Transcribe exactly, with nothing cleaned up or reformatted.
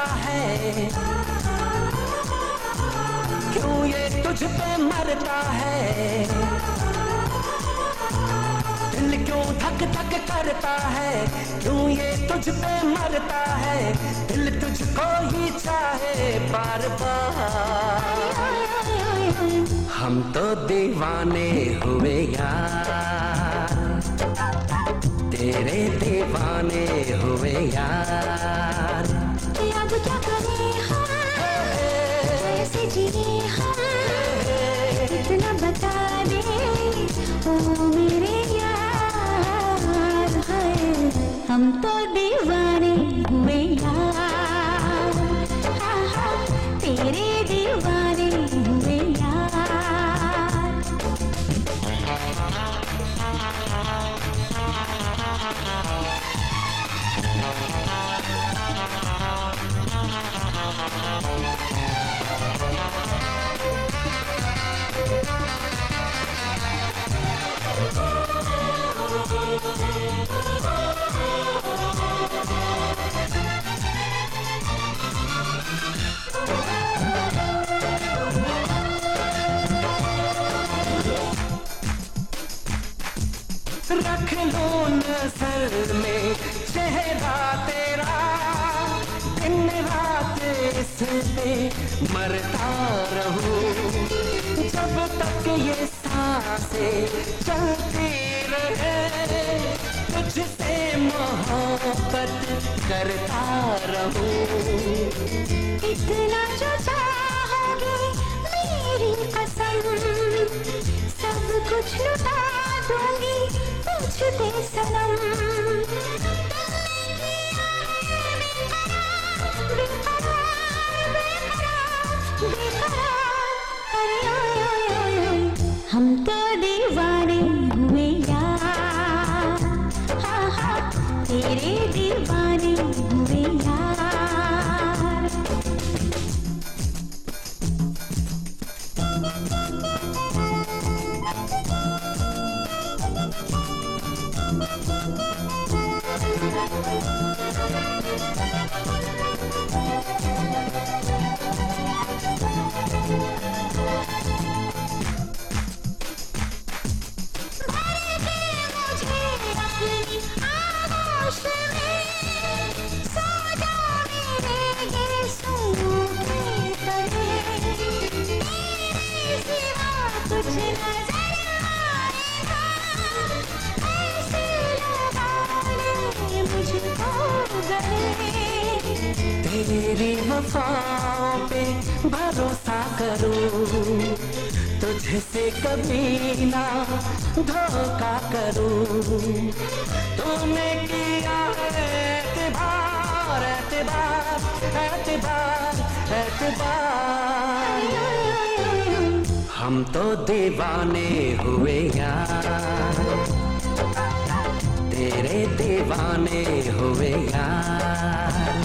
है, क्यों ये तुझ पे मरता है, दिल क्यों धक धक करता है, क्यों ये तुझ पे मरता है, दिल तुझको ही चाहे बार बार। हम तो दीवाने हुए यार, तेरे दीवाने हुए यार। अब क्या करें हम, कैसे जिए हम, इतना बता दे ओ मेरे यार। हम तो दीवाने हुए यार, हाँ हाँ तेरे दीवाने हुए यार। रख लो नजर में चेहरा तेरा, दिन रात इस पे मरता रहूं, जब तक ये सांसें चलती रहे, तुझसे मोहब्बत करता रहूं। इतना जो चाहोगे मेरी कसम, सब कुछ लुटा दूंगी तुझ पे सनम। हम तो दीवाने हुए यार, हाँ हाँ तेरे दीवाने हुए यार। तेरी वफाओं पे भरोसा करूं, तुझसे कभी ना धोखा करूं। तूने किया एतबार एतबार एतबार एतबार। हम तो दीवाने हुए यार, तेरे दीवाने हुए यार।